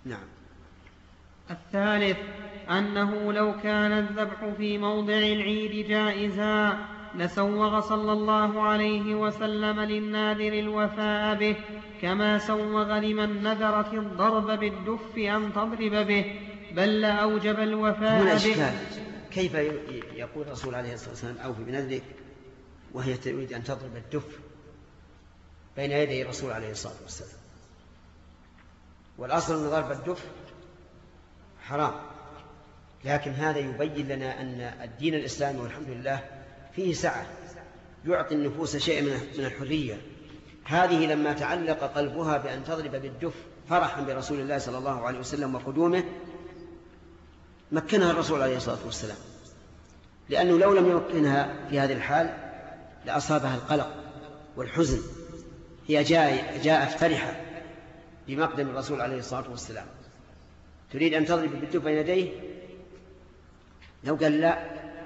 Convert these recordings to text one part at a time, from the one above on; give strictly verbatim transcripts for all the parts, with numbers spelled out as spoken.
نعم. الثالث أنه لو كان الذبح في موضع العيد جائزا لسوغ صلى الله عليه وسلم للناذر الوفاء به، كما سوغ لمن نذرت الضرب بالدف أن تضرب به، بل لأوجب الوفاء هنا به. إشكال، كيف يقول الرسول عليه الصلاة والسلام أوفي بنذرك وهي تريد أن تضرب الدف بين يدي الرسول عليه الصلاة والسلام؟ والأصل أن ضرب الدف حرام، لكن هذا يبين لنا أن الدين الإسلامي والحمد لله فيه سعة، يعطي النفوس شيء من الحرية. هذه لما تعلق قلبها بأن تضرب بالدف فرحا برسول الله صلى الله عليه وسلم وقدومه مكنها الرسول عليه الصلاة والسلام، لأنه لو لم يمكنها في هذه الحال لأصابها القلق والحزن. هي جاء جاءت فرحة بمقدم الرسول عليه الصلاة والسلام، تريد أن تضرب بالدف بين يديه، لو قال لا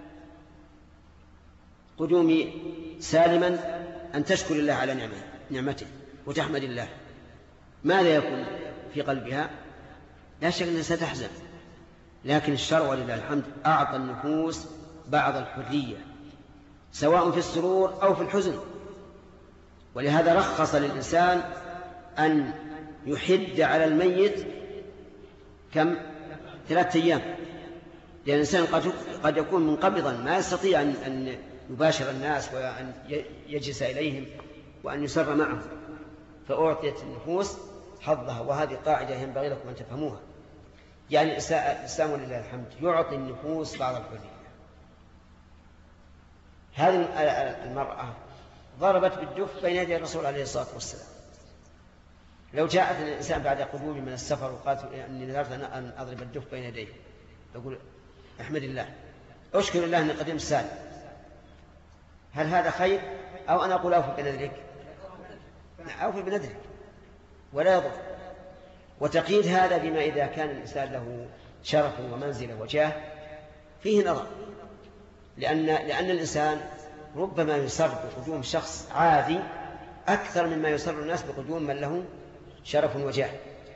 قدومي سالما أن تشكر الله على نعمه نعمته وتحمد الله، ماذا يكون في قلبها؟ لا شك أنها ستحزن. لكن الشرع ولله الحمد أعطى النفوس بعض الحرية سواء في السرور أو في الحزن، ولهذا رخص للإنسان أن يحد على الميت كم؟ ثلاثة أيام، لأن الإنسان قد يكون منقبضا ما يستطيع أن يباشر الناس وأن يجلس إليهم وأن يسر معهم، فأعطيت النفوس حظها. وهذه قاعدة ينبغي لكم أن تفهموها، يعني الإسلام ولله الحمد يعطي النفوس بعض الحرية. هذه المرأة ضربت بالدف بين يدي الرسول عليه الصلاة والسلام، لو جاءت الإنسان بعد قدومي من السفر وقالت أني نذرت أن أضرب الدف بين يديه، يقول احمد الله، أشكر الله أني قدمت سالم. هل هذا خير؟ أو أنا أقول أوفي بنذرك؟ أوفي بنذرك ولا يضر. وتقييد هذا بما إذا كان الإنسان له شرف ومنزلة وجاه فيه نظر، لأن, لأن الإنسان ربما يسر بقدوم شخص عادي أكثر مما يسر الناس بقدوم من له شرف وجاه.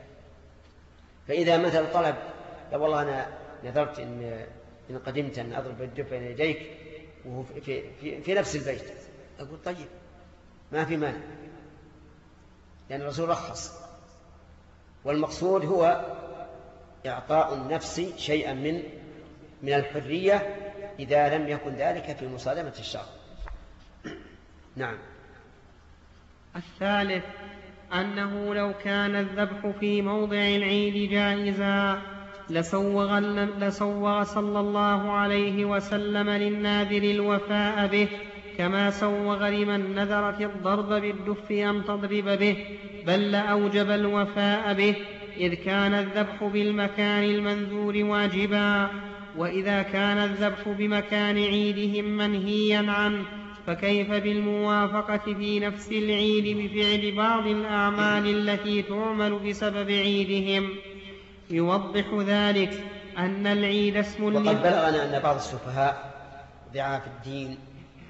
فإذا مثل طلب لو والله أنا نذرت إن, إن قدمت أن أضرب الدف بين يديك وهو في, في, في نفس البيت، أقول طيب ما في مانع، لأن الرسول رخص. والمقصود هو إعطاء النفس شيئا من من الحرية إذا لم يكن ذلك في مصادمة الشرع. نعم. الثالث أنه لو كان الذبح في موضع العيد جائزا لسوغ, لسوغ صلى الله عليه وسلم للناذر الوفاء به، كما سوغ لمن نذرت الضرب بالدف أن تضرب به، بل لأوجب الوفاء به، إذ كان الذبح بالمكان المنذور واجبا. وإذا كان الذبح بمكان عيدهم منهيا عنه فكيف بالموافقة في نفس العيد بفعل بعض الأعمال التي تعمل بسبب عيدهم؟ يوضح ذلك أن العيد اسم. وقد بلغنا أن بعض السفهاء ضعاف الدين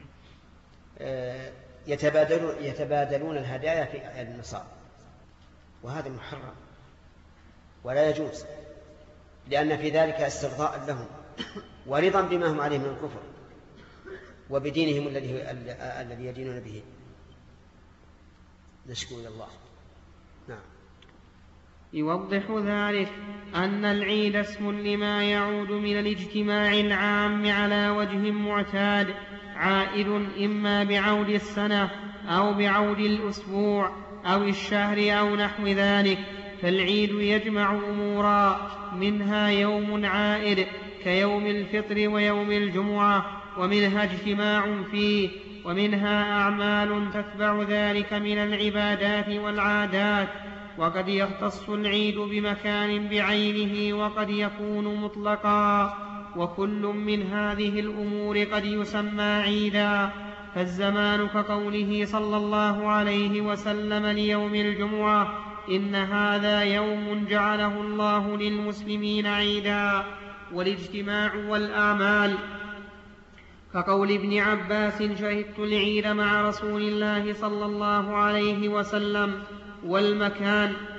يتبادلون, يتبادلون الهدايا في أعياد النصارى، وهذا محرم ولا يجوز، لأن في ذلك استرضاء لهم ورضا بما هم عليه من الكفر وبدينهم الذي الذي يدينون به. نشكو إلى الله. نعم. يوضح ذلك أن العيد اسم لما يعود من الاجتماع العام على وجه معتاد، عائد إما بعود السنة أو بعود الأسبوع أو الشهر أو نحو ذلك. فالعيد يجمع أمورا، منها يوم عائد كيوم الفطر ويوم الجمعة، ومنها اجتماع فيه، ومنها أعمال تتبع ذلك من العبادات والعادات. وقد يختص العيد بمكان بعينه وقد يكون مطلقا، وكل من هذه الأمور قد يسمى عيدا. فالزمان كقوله صلى الله عليه وسلم ليوم الجمعة إن هذا يوم جعله الله للمسلمين عيدا. والاجتماع والأعمال كقول ابن عباس شهدت العيد مع رسول الله صلى الله عليه وسلم. والمكان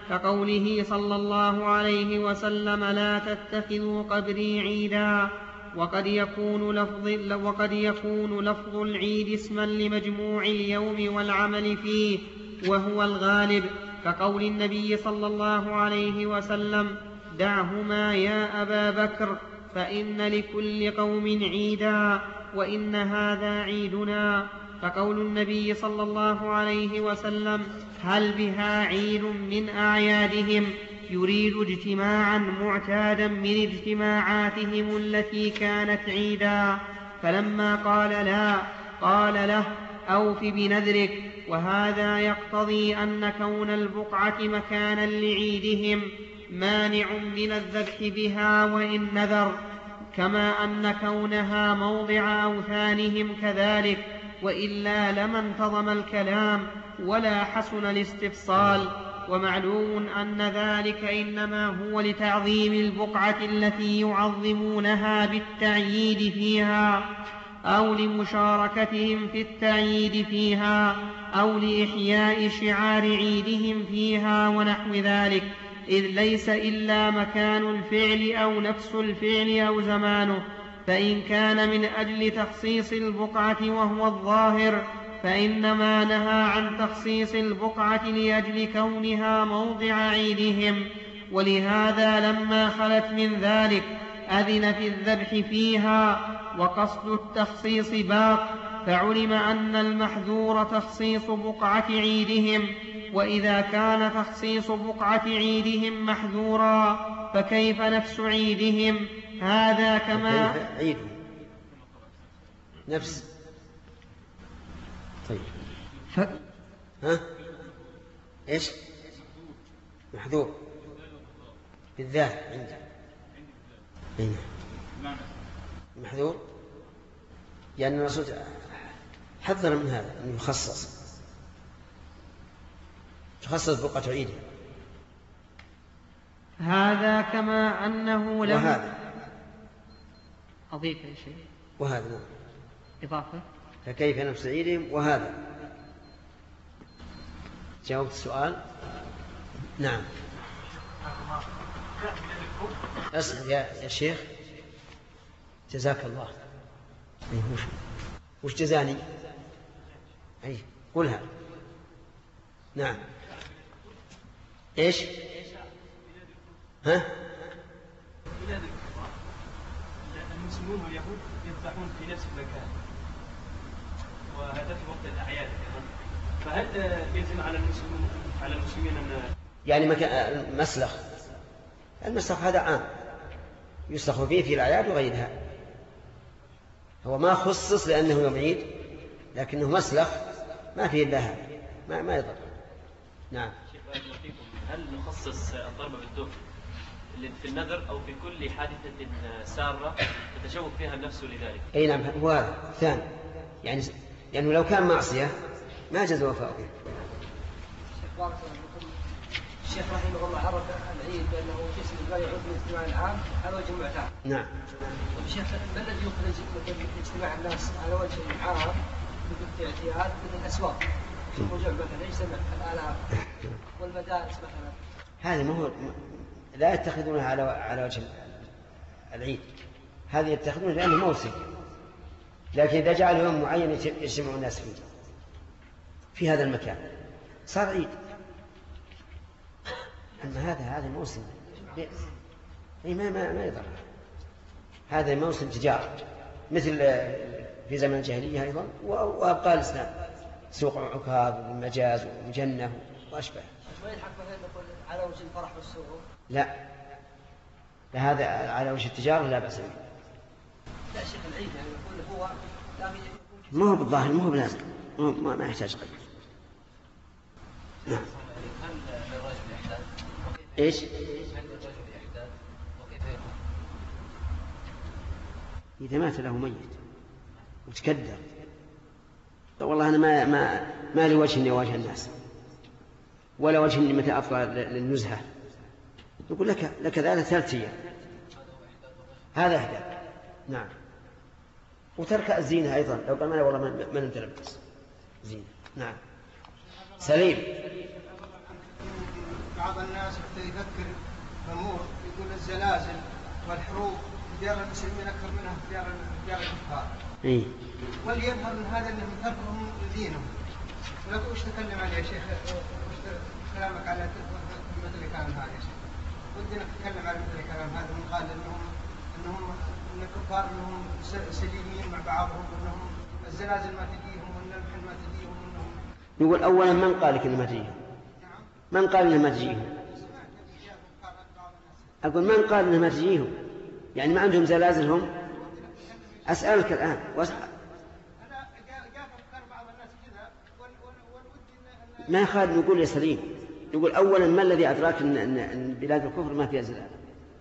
كقوله صلى الله عليه وسلم لا تتخذوا قبري عيدا. وقد يكون لفظ, وقد يكون لفظ العيد اسما لمجموع اليوم والعمل فيه وهو الغالب، كقول النبي صلى الله عليه وسلم دعهما يا أبا بكر فإن لكل قوم عيدا وإن هذا عيدنا. فقول النبي صلى الله عليه وسلم هل بها عيد من أعيادهم يريد اجتماعا معتادا من اجتماعاتهم التي كانت عيدا. فلما قال لا قال له أوف بنذرك. وهذا يقتضي أن كون البقعة مكانا لعيدهم مانع من الذبح بها وإن نذر، كما أن كونها موضع أوثانهم كذلك، وإلا لما انتظم الكلام ولا حسن الاستفصال. ومعلوم أن ذلك إنما هو لتعظيم البقعة التي يعظمونها بالتعييد فيها، أو لمشاركتهم في التعييد فيها، أو لإحياء شعار عيدهم فيها ونحو ذلك، إذ ليس إلا مكان الفعل أو نفس الفعل أو زمانه. فإن كان من أجل تخصيص البقعة وهو الظاهر فإنما نهى عن تخصيص البقعة لأجل كونها موضع عيدهم. ولهذا لما خلت من ذلك أذن في الذبح فيها، وقصد التخصيص باق، فعلم أن المحذور تخصيص بقعة عيدهم. وإذا كان تخصيص بقعة عيدهم محذورا فكيف نفس عيدهم؟ هذا كما عيدهم نفس. طيب ف... ها إيش محذور بالذات عندك هنا محذور، لأن يعني الرسول حذر من هذا أن يخصص تخصص بقعة عيده. هذا كما أنه له وهذا أضيف أي شيء وهذا نعم إضافة. فكيف نفس عيدهم وهذا. جاوبت السؤال؟ نعم. أسأل يا, يا شيخ جزاك الله. وش, وش جزاني؟ أي قلها. نعم. إيش؟ ها؟ المسلمون واليهود يذبحون في نفس المكان، وهذا في وقت الأعياد. فهل يلزم على المسلمين على المسلمين أن يعني مكان المسلخ المسلخ هذا عام يسلخ فيه في الأعياد وغيرها، هو ما خصص لأنه يوم عيد، لكنه مسلخ ما فيه إلا هذا، ما ما يضر. نعم. هل نخصص الضرب بالدف في النذر أو في كل حادثة سارة تتشوق فيها النفس لذلك؟ أي نعم، هو هذا ثاني، يعني لأنه لو كان معصية ما جاز وفاء به. الشيخ رحمه الله عرف العيد بأنه جسم لا يعود من الاجتماع العام على وجه المعتاد. نعم. الشيخ ما الذي يخرج اجتماع الناس على وجه العام مثل الاعتياد مثل الأسواق الرجوع مثلا يجتمع الآلاف والمدارس مثلا؟ هذه ما هو لا يتخذونها على على وجه العيد، هذه يتخذونها لأنه موسم، لكن إذا جعلوا يوم معين يجتمع الناس فيه في هذا المكان صار عيد. أما هذا هذا موسم أي ما ما ما يضر، هذا موسم تجارة مثل في زمن الجاهلية أيضا وأبقى الإسلام، سوق عكاظ والمجاز ومجنة وأشبه. ما يلحق مثلا نقول على وجه الفرح والسرور؟ لا، هذا على وجه التجارة لا بأس به. لا شيخ العيد يعني يقول هو ما هو بالظاهر ما هو بلازم، ما ما يحتاج قيد. نعم. هل للرجل يحتاج؟ إيش؟ هل للرجل يحتاج وكيف يكون؟ إذا مات له ميت وتكدر والله أنا ما ما ما لي وجه إني أواجه الناس ولا وجه إني متى أفضل للنزهة، يقول لك لك ذلك ثلاث أيام هذا إحدى. نعم. وترك الزينة أيضا لو قال ما والله ما نتلبس زينة. نعم. سليم. بعض الناس حتى يفكر أمور يقول الزلازل والحروب في ديار المسلمين أكثر منها في ديار ديار الكفار. إيه. وليظهر من هذا أنهم تركهم دينهم. ولكن وش تكلم عليه يا شيخ؟ وش كلامك على مثل الكلام هذا يا شيخ؟ ودنا نتكلم على مثل الكلام هذا من قال أنهم أنهم أن الكفار أنهم سليمين مع بعضهم وأنهم الزلازل ما تجيهم وأن المحن ما تجيهم وأنهم. يقول أولا من قال لك إنها ما تجيهم؟ من قال إنها ما تجيهم؟ أقول من قال إنها ما تجيهم؟ يعني ما عندهم زلازلهم؟ أسألك الآن وأسأل. ما خالد نقول يا سليم، يقول أولا ما الذي أدراك أن, أن بلاد الكفر ما فيها زلازل؟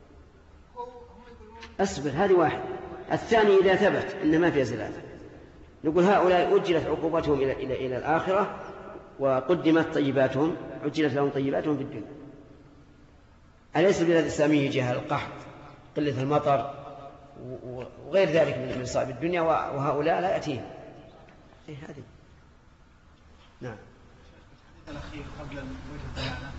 أصبر، هذه واحد. الثاني إذا ثبت أن ما فيها زلازل نقول هؤلاء أجلت عقوبتهم إلى, إلى, إلى الآخرة وقدمت طيباتهم، عجلت لهم طيباتهم في الدنيا. أليس البلاد الإسلامية جهة القحط قلة المطر وغير ذلك من مصائب الدنيا وهؤلاء لا يأتيهم؟ إيه هذه. نعم. الأخير قبل الوجه الثاني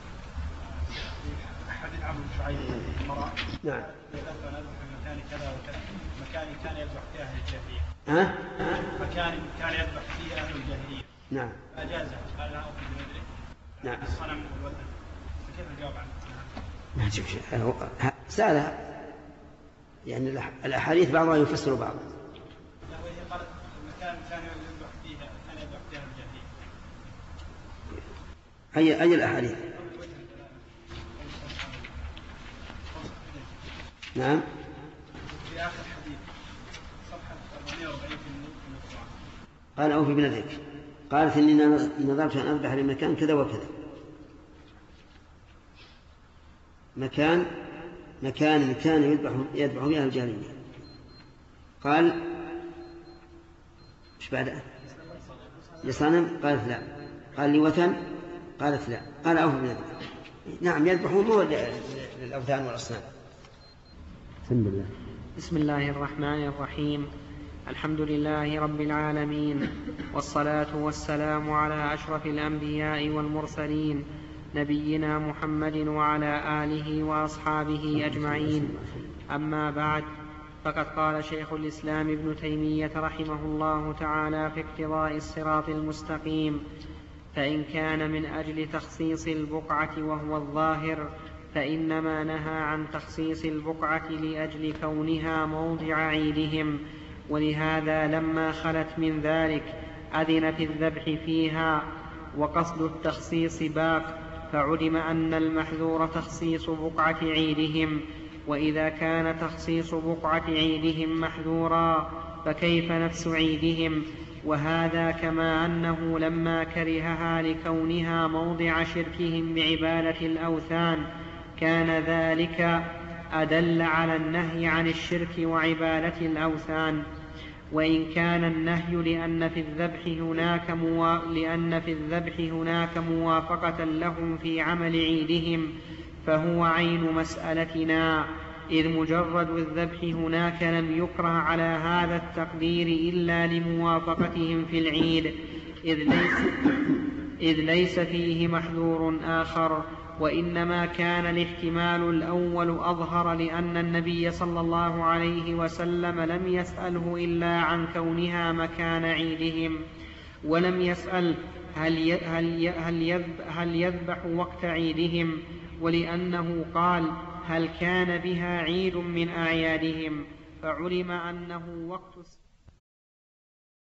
حديث عمرو بن شعيب المرأة. نعم. يذهب نذبح في مكان كذا وكذا، مكان كان يذبح فيه أهل الجاهلية. ها؟ مكان كان يذبح فيه أهل الجاهلية. نعم. أجازه قال لا أوفي بنذره. نعم. الصنم والوثن. فكيف الجواب عنه؟ ما تشوف شيء. سألها يعني الأحاديث بعضها يفسر بعضا. لا وهي قالت المكان كان يذبح فيه كان يذبح فيه أهل الجاهلية. أي أي الأحاديث؟ نعم. في آخر حديث صفحة أربعمائة وأربعين في الموسوعة. قال أوفي بنذرك. قالت إني نظرت أن أذبح لمكان كذا وكذا. مكان مكان كان يذبح يذبح فيها الجاهلية. قال إيش بعد؟ لصنم؟ قالت لا. قال لي وثن؟ قالت لا. قال أوفي بنذرك. نعم يذبحون مو للأوثان والأصنام. بسم الله. بسم الله الرحمن الرحيم. الحمد لله رب العالمين، والصلاة والسلام على أشرف الأنبياء والمرسلين نبينا محمد وعلى آله وأصحابه أجمعين. أما بعد، فقد قال شيخ الإسلام ابن تيمية رحمه الله تعالى في اقتضاء الصراط المستقيم: فإن كان من أجل تخصيص البقعة وهو الظاهر فإنما نهى عن تخصيص البقعة لأجل كونها موضع عيدهم، ولهذا لما خلت من ذلك أذن في الذبح فيها، وقصد التخصيص باق، فعلم أن المحذور تخصيص بقعة عيدهم. وإذا كان تخصيص بقعة عيدهم محذورا فكيف نفس عيدهم؟ وهذا كما أنه لما كرهها لكونها موضع شركهم بعبادة الأوثان كان ذلك أدل على النهي عن الشرك وعبادة الأوثان. وإن كان النهي لأن في الذبح هناك موا... لأن في الذبح هناك موافقة لهم في عمل عيدهم فهو عين مسألتنا، إذ مجرد الذبح هناك لم يكره على هذا التقدير إلا لموافقتهم في العيد، إذ ليس, إذ ليس فيه محذور آخر، وإنما كان الاحتمال الأول أظهر لأن النبي صلى الله عليه وسلم لم يسأله إلا عن كونها مكان عيدهم، ولم يسأل هل هل هل يذبح وقت عيدهم، ولأنه قال هل كان بها عيد من أعيادهم، فعلم أنه وقت